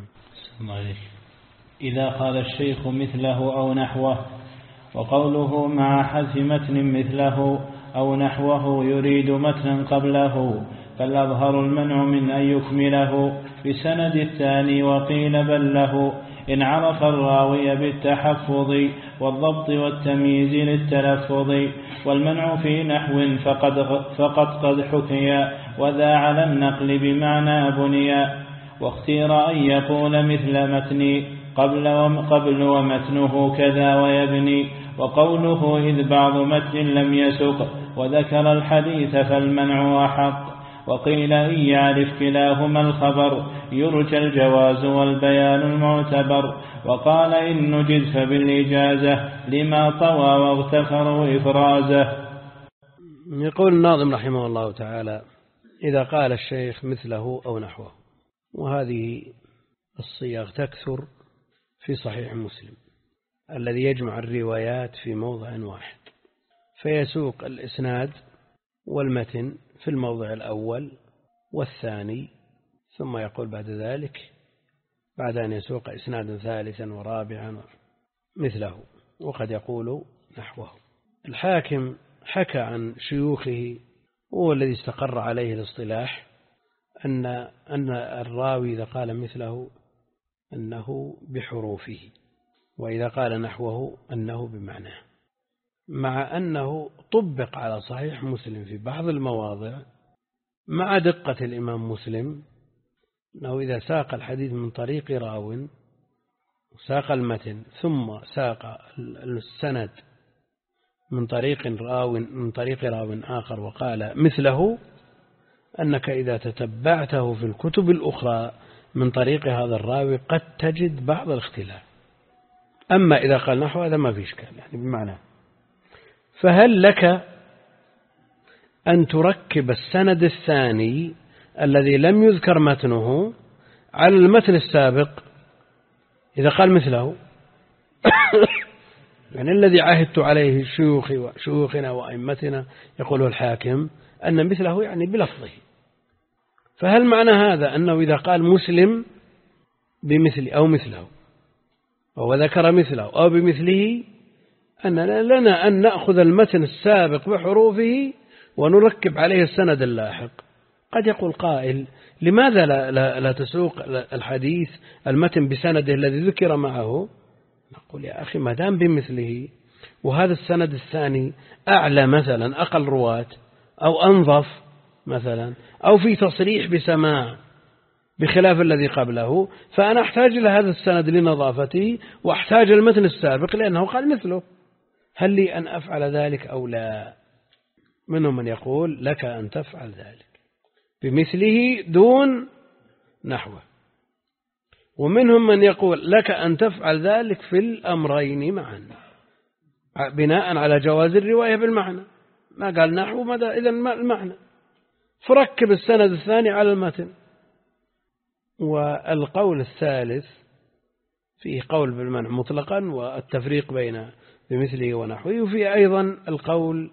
إذا قال الشيخ مثله أو نحوه، وقوله مع حذف متن مثله أو نحوه يريد متنا قبله، فالأظهر المنع من أن يكمله بسند الثاني، وقيل بل له إن عرف الراوي بالتحفظ والضبط والتمييز للتلفظ، والمنع في نحو فقد قد حكي، وذا على النقل بمعنى بنيا، واختير أن يقول مثل متني قبل ومتنه كذا ويبني، وقوله إذ بعض متن لم يسق وذكر الحديث فالمنع أحق، وقيل إن يعرف كلاهما الخبر يرجى الجواز والبيان المعتبر، وقال إن نجد فبالإجازة لما طوى واغتفر إفرازه. يقول الناظم رحمه الله تعالى إذا قال الشيخ مثله أو نحوه، وهذه الصيغ تكثر في صحيح مسلم الذي يجمع الروايات في موضع واحد، فيسوق الإسناد والمتن في الموضع الأول والثاني، ثم يقول بعد ذلك بعد أن يسوق إسنادا ثالثا ورابعا مثله، وقد يقول نحوه. الحاكم حكى عن شيوخه هو الذي استقر عليه الاصطلاح أن الراوي إذا قال مثله أنه بحروفه، وإذا قال نحوه أنه بمعناه، مع أنه طبق على صحيح مسلم في بعض المواضع مع دقة الإمام مسلم، أنه إذا ساق الحديث من طريق راو ساق المتن ثم ساق السند من طريق راو آخر وقال مثله، أنك إذا تتبعته في الكتب الأخرى من طريق هذا الراوي قد تجد بعض الاختلاف. أما إذا قال نحو هذا ما في إشكال يعني بمعنى. فهل لك أن تركب السند الثاني الذي لم يذكر متنه على المتن السابق إذا قال مثله؟ يعني الذي عهدت عليه شيوخنا وأئمتنا يقوله الحاكم أن مثله يعني بلفظه، فهل معنى هذا أنه إذا قال مسلم بمثل أو مثله أو ذكر مثله أو بمثله أن لنا أن نأخذ المتن السابق بحروفه ونركب عليه السند اللاحق؟ قد يقول قائل لماذا لا تسوق الحديث المتن بسنده الذي ذكر معه؟ نقول يا أخي ما دام بمثله وهذا السند الثاني أعلى مثلا أقل رواة أو أنظف مثلا أو في تصريح بسماع بخلاف الذي قبله، فأنا أحتاج إلى هذا السند لنظافته وأحتاج المتن السابق لأنه قال مثله. هل لي أن أفعل ذلك أو لا؟ منهم من يقول لك أن تفعل ذلك بمثله دون نحوه، ومنهم من يقول لك أن تفعل ذلك في الأمرين معا بناء على جواز الرواية بالمعنى، ما قال نحو ماذا إذن المعنى، فركب السند الثاني على المتن. والقول الثالث فيه قول بالمنع مطلقا والتفريق بين بمثله ونحوه، وفيه أيضا القول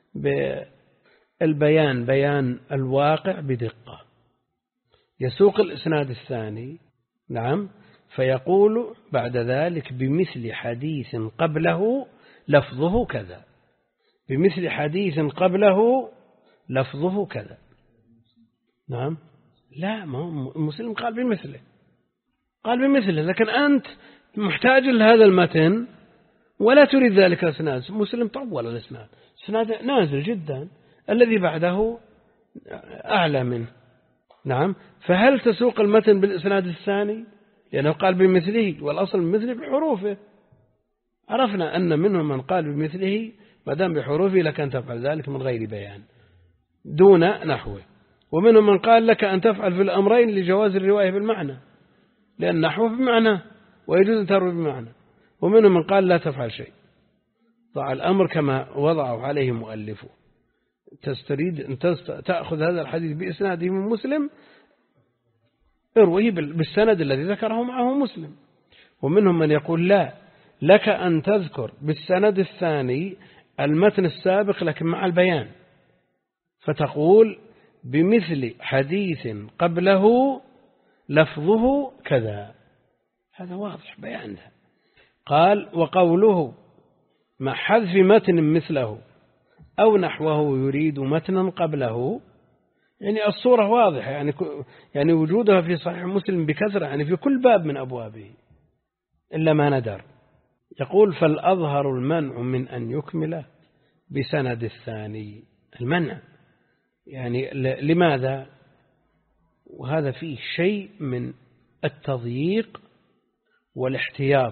بالبيان بيان الواقع بدقة، يسوق الإسناد الثاني نعم فيقول بعد ذلك بمثل حديث قبله لفظه كذا، بمثل حديث قبله لفظه كذا. نعم لا، ما هو مسلم قال بمثله، لكن أنت محتاج لهذا المتن ولا تريد ذلك الإسناد. مسلم طول الإسناد، إسناد نازل جدا، الذي بعده أعلى منه. نعم، فهل تسوق المتن بالإسناد الثاني لأنه قال بمثله والأصل بمثله بحروفه؟ عرفنا أن منهم من قال بمثله ما دام بحروفه لك أن تفعل ذلك من غير بيان دون نحوه، ومنهم من قال لك أن تفعل في الأمرين لجواز الرواية بالمعنى لأن نحوه بمعنى ويجوز أن تروي بمعنى، ومنهم من قال لا تفعل شيء. ضع الأمر كما وضعه عليه مؤلفه، تستريد أن تأخذ هذا الحديث بإسناده من مسلم ارويه بالسند الذي ذكره معه مسلم. ومنهم من يقول لا، لك أن تذكر بالسند الثاني المتن السابق لكن مع البيان، فتقول بمثل حديث قبله لفظه كذا، هذا واضح بيانها. قال وقوله مع حذف متن مثله أو نحوه يريد متنا قبله، يعني الصورة واضحة، يعني وجودها في صحيح مسلم بكثرة، يعني في كل باب من أبوابه إلا ما ندر. يقول فالأظهر المنع من أن يكمل بسند الثاني، المنع يعني لماذا؟ وهذا فيه شيء من التضييق والاحتياط،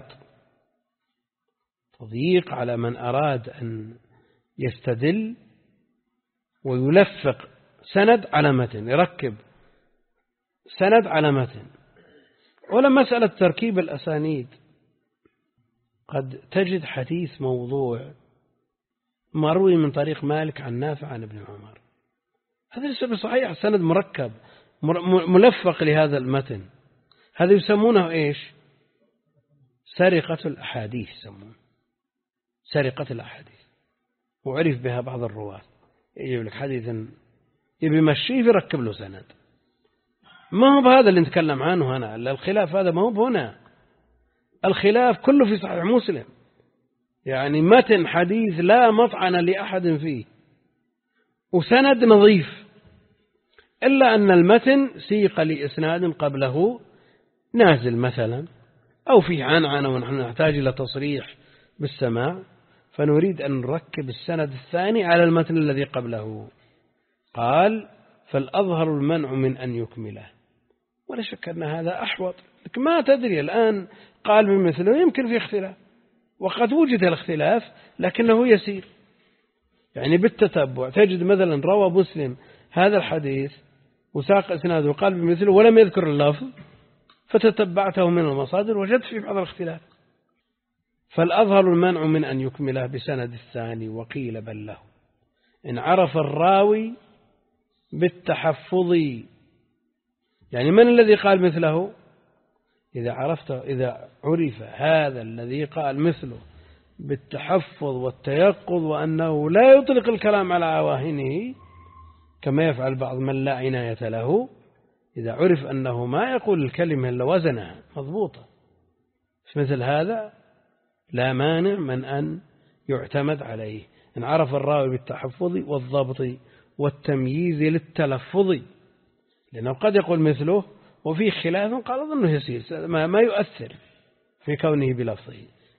تضييق على من أراد أن يستدل ويلفق سند على متن، يركب سند على متن. ولا مسألة تركيب الأسانيد، قد تجد حديث موضوع مروي من طريق مالك عن نافع عن ابن عمر، هذا ليس بصحيح، السند مركب ملفق لهذا المتن، هذا يسمونه إيش؟ سرقة الأحاديث، يسمونه سرقة الأحاديث، وعرف بها بعض الرواة، يجيب لك حديثا يبي يمشيه يركب له سند. ما هو بهذا اللي نتكلم عنه هنا، الخلاف هذا ما هو هنا، الخلاف كله في صحيح مسلم، يعني متن حديث لا مطعن لأحد فيه وسند نظيف، إلا أن المتن سيق لإسناد قبله نازل مثلا، أو فيه عنعنة ونحن نحتاج إلى تصريح بالسماع، فنريد أن نركب السند الثاني على المتن الذي قبله. قال فالأظهر المنع من أن يكمله، ولا شك أن هذا أحوط، لكن ما تدري الآن قال بمثله يمكن في اختلاف، وقد وجد الاختلاف لكنه يسير، يعني بالتتبع تجد مثلا روى مسلم هذا الحديث وساق إسناده وقال بمثله ولم يذكر اللفظ، فتتبعته من المصادر وجدت في بعض الاختلاف. فالأظهر المنع من أن يكمله بسند الثاني، وقيل بل له إن عرف الراوي بالتحفظ، يعني من الذي قال مثله؟ إذا عرف هذا الذي قال مثله بالتحفظ والتيقظ، وأنه لا يطلق الكلام على عواهنه كما يفعل بعض من لا عناية له، إذا عرف أنه ما يقول الكلمة إلا وزنها مضبوطة، مثل هذا لا مانع من أن يعتمد عليه. إن عرف الراوي بالتحفظ والضبط والتمييز للتلفظ، لأنه قد يقول مثله وفي خلاف قال أظنه يسير ما يؤثر في كونه بلفظه.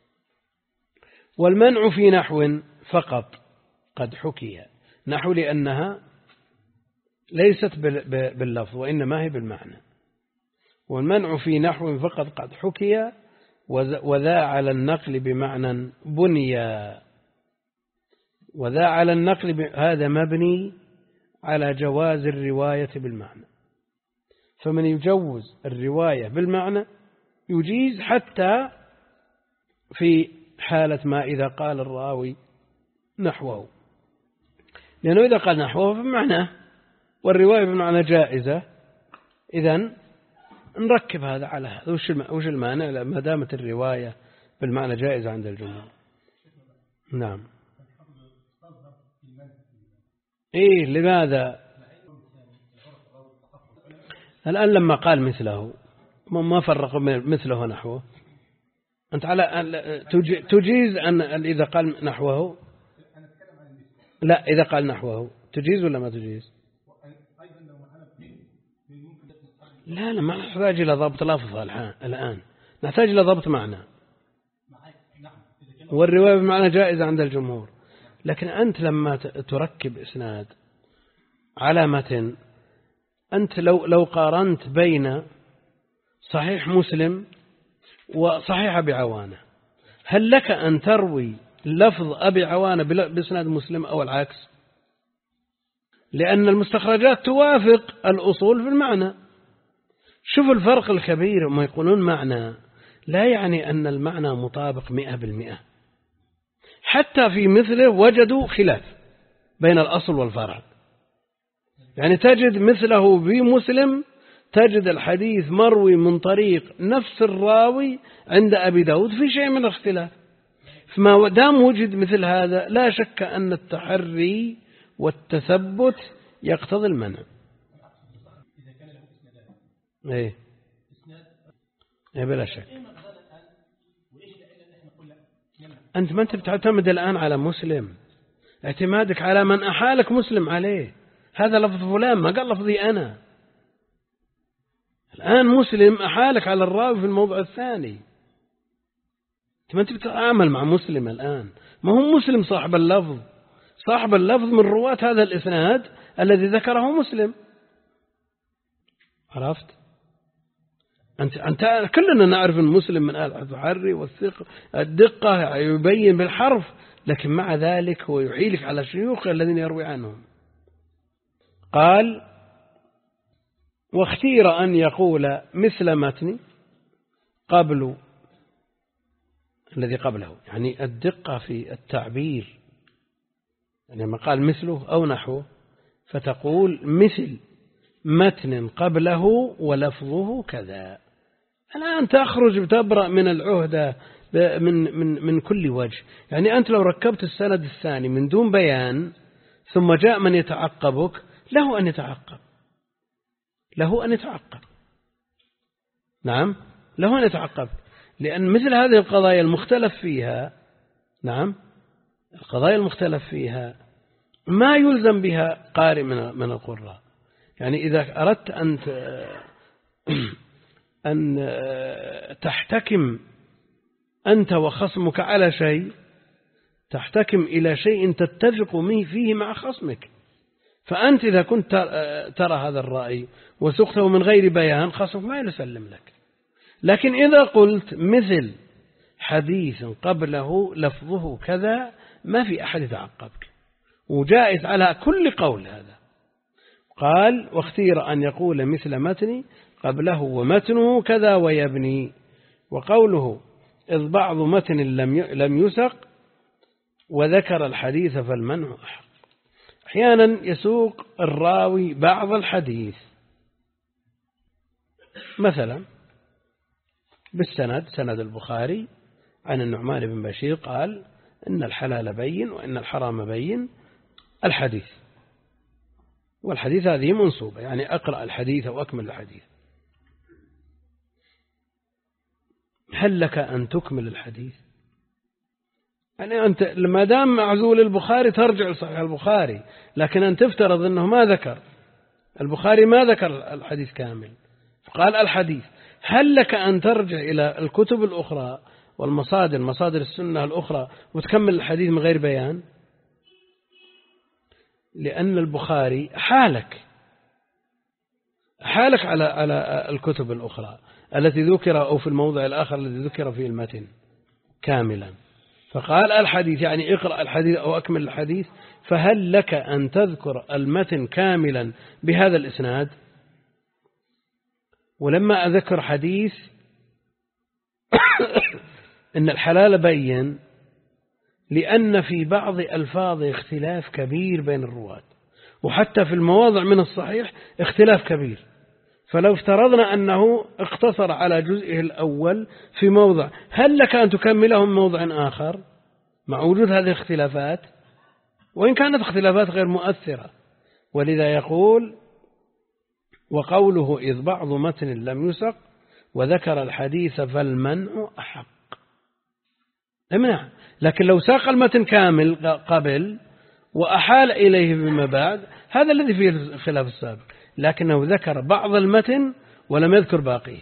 والمنع في نحو فقط قد حكي، نحو لأنها ليست باللفظ وإنما هي بالمعنى. والمنع في نحو فقط قد حكي، وذا على النقل بمعنى بنيا، وذا على النقل هذا مبني على جواز الرواية بالمعنى، فمن يجوز الرواية بالمعنى يجيز حتى في حالة ما إذا قال الراوي نحوه، لأنه إذا قال نحوه بمعنى والرواية بمعنى جائزة، إذن نركب هذا على هذا. وش المانع ما دامت الرواية بالمعنى جائزة عند الجمهور؟ نعم. إيه لماذا؟ الآن لما قال مثله ما فرق مثله ونحوه، أنت على تجيز أن إذا قال نحوه، لا إذا قال نحوه تجيز ولا ما تجيز؟ لا ما نحتاج إلى ضبط لفظ الآن، نحتاج إلى ضبط معنى، والرواية بمعنى جائزة عند الجمهور. لكن أنت لما تركب إسناد على متن، أنت لو قارنت بين صحيح مسلم وصحيح أبي عوانة، هل لك أن تروي لفظ أبي عوانة بإسناد مسلم أو العكس؟ لأن المستخرجات توافق الأصول في المعنى. شوف الفرق الكبير، ما يقولون معنى لا يعني أن المعنى مطابق 100%. حتى في مثله وجدوا خلاف بين الأصل والفرع. يعني تجد مثله بمسلم، تجد الحديث مروي من طريق نفس الراوي عند أبي داود في شيء من الاختلاف. فما دام وجد مثل هذا لا شك أن التحري والتثبت يقتضي المنع. إيه بلا شك. أنت ما أنت بتعتمد الآن على مسلم، اعتمادك على من أحالك مسلم عليه. هذا لفظ فلان ما قال لفظي أنا. الآن مسلم أحالك على الراوي في الموضع الثاني. ما أنت بتتعامل مع مسلم الآن، ما هو مسلم صاحب اللفظ. صاحب اللفظ من رواة هذا الإسناد الذي ذكره مسلم. عرفت؟ أنت كلنا نعرف المسلم من التحري والثقة الدقة يبين بالحرف، لكن مع ذلك هو يحيلك على الشيوخ الذين يروي عنهم. قال: واختير أن يقول مثل متن قبل الذي قبله، يعني الدقة في التعبير. يعني ما قال مثله أو نحوه، فتقول مثل متن قبله ولفظه كذا. الآن تخرج بتبرأ من العهدة من كل وجه. يعني أنت لو ركبت السند الثاني من دون بيان ثم جاء من يتعقبك، له أن يتعقب. نعم، له أن يتعقب، لأن مثل هذه القضايا المختلف فيها، نعم، القضايا المختلف فيها ما يلزم بها قارئ من القراء. يعني إذا أردت أن تحتكم أنت وخصمك على شيء، تحتكم إلى شيء تتفق فيه مع خصمك. فأنت إذا كنت ترى هذا الرأي وسقته من غير بيان، خصمك ما يسلم لك. لكن إذا قلت مثل حديث قبله لفظه كذا، ما في أحد يتعقبك، وجائز على كل قول هذا. قال: واختير أن يقول مثل متن قبله ومتنه كذا ويبني. وقوله إذ بعض متن لم يسق وذكر الحديث فالمنع أحق. أحيانا يسوق الراوي بعض الحديث، مثلا بالسند، سند البخاري عن النعمان بن بشير قال: إن الحلال بين وإن الحرام بين الحديث. والحديث هذه منصوبة، يعني أقرأ الحديث أو أكمل الحديث. هل لك أن تكمل الحديث؟ يعني أنت لما دام معزول البخاري ترجع لصحيح البخاري، لكن أن تفترض أنه ما ذكر البخاري، ما ذكر الحديث كامل، فقال الحديث. هل لك أن ترجع إلى الكتب الأخرى والمصادر، مصادر السنة الأخرى، وتكمل الحديث من غير بيان؟ لأن البخاري حالك على الكتب الأخرى التي ذكر، أو في الموضع الآخر الذي ذكر فيه المتن كاملا، فقال الحديث، يعني اقرأ الحديث أو أكمل الحديث. فهل لك أن تذكر المتن كاملا بهذا الإسناد؟ ولما أذكر حديث إن الحلال بين، لأن في بعض ألفاظ اختلاف كبير بين الرواة، وحتى في المواضع من الصحيح اختلاف كبير. فلو افترضنا أنه اقتصر على جزئه الأول في موضع، هل لك أن تكمله من موضع آخر مع وجود هذه الاختلافات، وإن كانت اختلافات غير مؤثرة؟ ولذا يقول: وقوله إذ بعض متن لم يسق وذكر الحديث فالمنع أحق. امنع. لكن لو ساق المتن كامل قبل وأحال إليه بما بعد، هذا الذي فيه الخلاف السابق. لكنه ذكر بعض المتن ولم يذكر باقيه،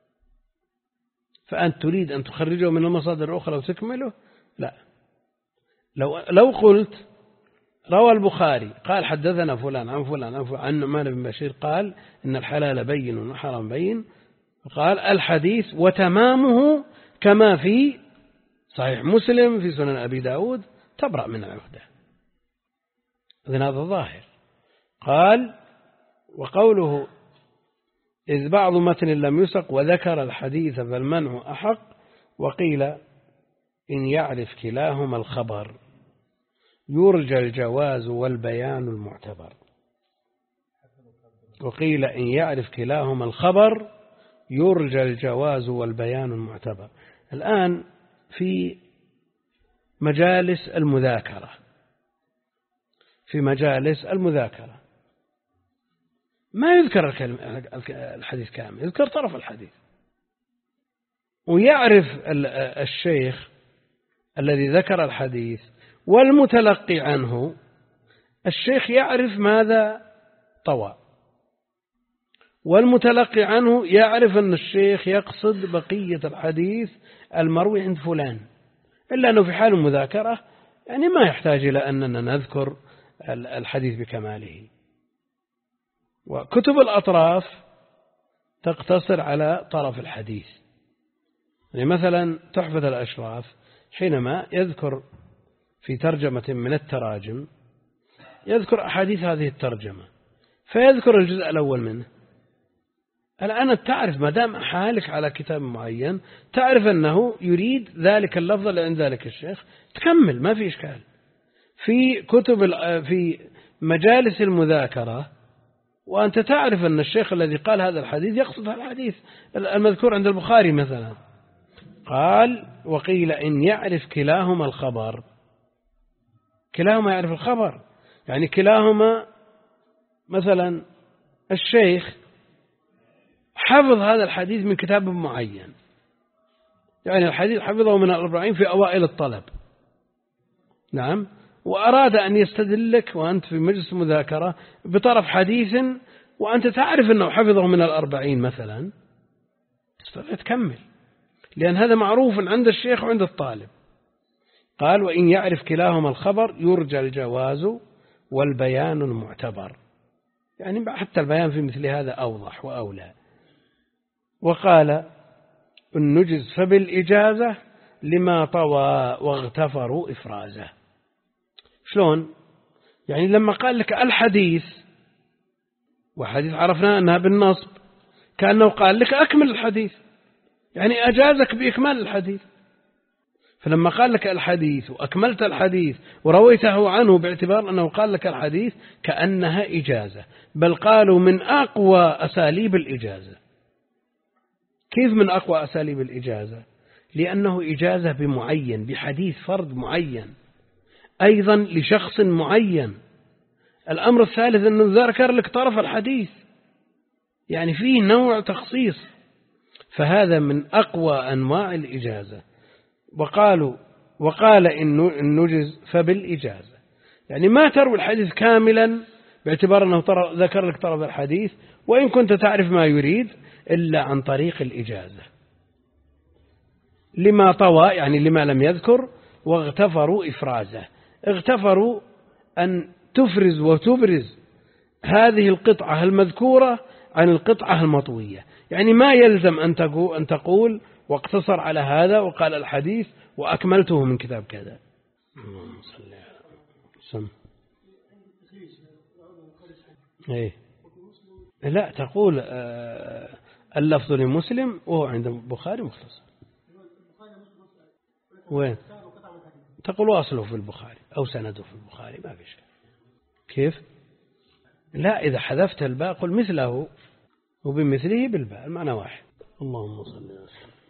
فأنت تريد أن تخرجه من المصادر الأخرى وتكمله؟ لا. لو قلت روى البخاري قال حدثنا فلان عن فلان عن نعمان بن بشير قال إن الحلال بين والحرام بين، قال الحديث وتمامه كما في صحيح مسلم في سنن أبي داود تبرأ من العهدة. إذن هذا ظاهر. قال وقوله إذ بعض متن لم يسق وذكر الحديث فالمنع أحق، وقيل إن يعرف كلاهما الخبر يرجى الجواز والبيان المعتبر. وقيل إن يعرف كلاهما الخبر يرجى الجواز والبيان المعتبر. الآن في مجالس المذاكرة، ما يذكر الحديث كامل، يذكر طرف الحديث، ويعرف الشيخ الذي ذكر الحديث والمتلقي عنه، الشيخ يعرف ماذا طوى، والمتلقي عنه يعرف أن الشيخ يقصد بقية الحديث المروي عند فلان، إلا أنه في حال المذاكرة يعني ما يحتاج إلى أننا نذكر الحديث بكماله. وكتب الأطراف تقتصر على طرف الحديث. يعني مثلا تحفة الأشراف حينما يذكر في ترجمة من التراجم يذكر أحاديث هذه الترجمة فيذكر الجزء الأول منه. الآن تعرف ما دام حالك على كتاب معين تعرف أنه يريد ذلك اللفظ اللي عند ذلك الشيخ، تكمل ما في إشكال. في مجالس المذاكرة وأنت تعرف أن الشيخ الذي قال هذا الحديث يقصد هذا الحديث المذكور عند البخاري مثلا. قال وقيل إن يعرف كلاهما الخبر، كلاهما يعرف الخبر، يعني كلاهما مثلا الشيخ حفظ هذا الحديث من كتاب معين، يعني الحديث حفظه من 40 في أوائل الطلب، نعم، وأراد أن يستدلك وأنت في مجلس مذاكرة بطرف حديث وأنت تعرف أنه حفظه من 40 مثلا، تكمل، لأن هذا معروف عند الشيخ وعند الطالب. قال وإن يعرف كلاهما الخبر يرجى الجواز والبيان المعتبر، يعني حتى البيان في مثل هذا أوضح وأولى. وقال النجز فبالإجازة لما طوى واغتفروا إفرازه. شلون؟ يعني لما قال لك الحديث، وحديث عرفنا أنها بالنصب، كأنه قال لك أكمل الحديث، يعني أجازك بإكمال الحديث. فلما قال لك الحديث وأكملت الحديث ورويته عنه باعتبار أنه قال لك الحديث كأنها إجازة، بل قالوا من أقوى أساليب الإجازة. كيف من أقوى أساليب الإجازة؟ لأنه إجازة بمعين، بحديث فرد معين، أيضا لشخص معين. الأمر الثالث أنه ذكر لك طرف الحديث، يعني فيه نوع تخصيص، فهذا من أقوى أنواع الإجازة. وقال إن النجز فبالإجازة، يعني ما تروي الحديث كاملا باعتبار أنه ذكر لك طرف الحديث وإن كنت تعرف ما يريد إلا عن طريق الإجازة. لما طوى يعني لما لم يذكر، واغتفروا إفرازه، اغتفروا أن تفرز وتبرز هذه القطعة المذكورة عن القطعة المطوية، يعني ما يلزم أن تقول واقتصر على هذا وقال الحديث وأكملته من كتاب كذا. اللهم صل على وسلم. إيه لا تقول اللفظ لمسلم وهو عند البخاري مختصر. وين تقول واصله في البخاري أو سنده في البخاري ما في شيء. كيف؟ لا إذا حذفت الباء قل مثله وبمثله بالباء، المعنى واحد. اللهم صل على وسلم.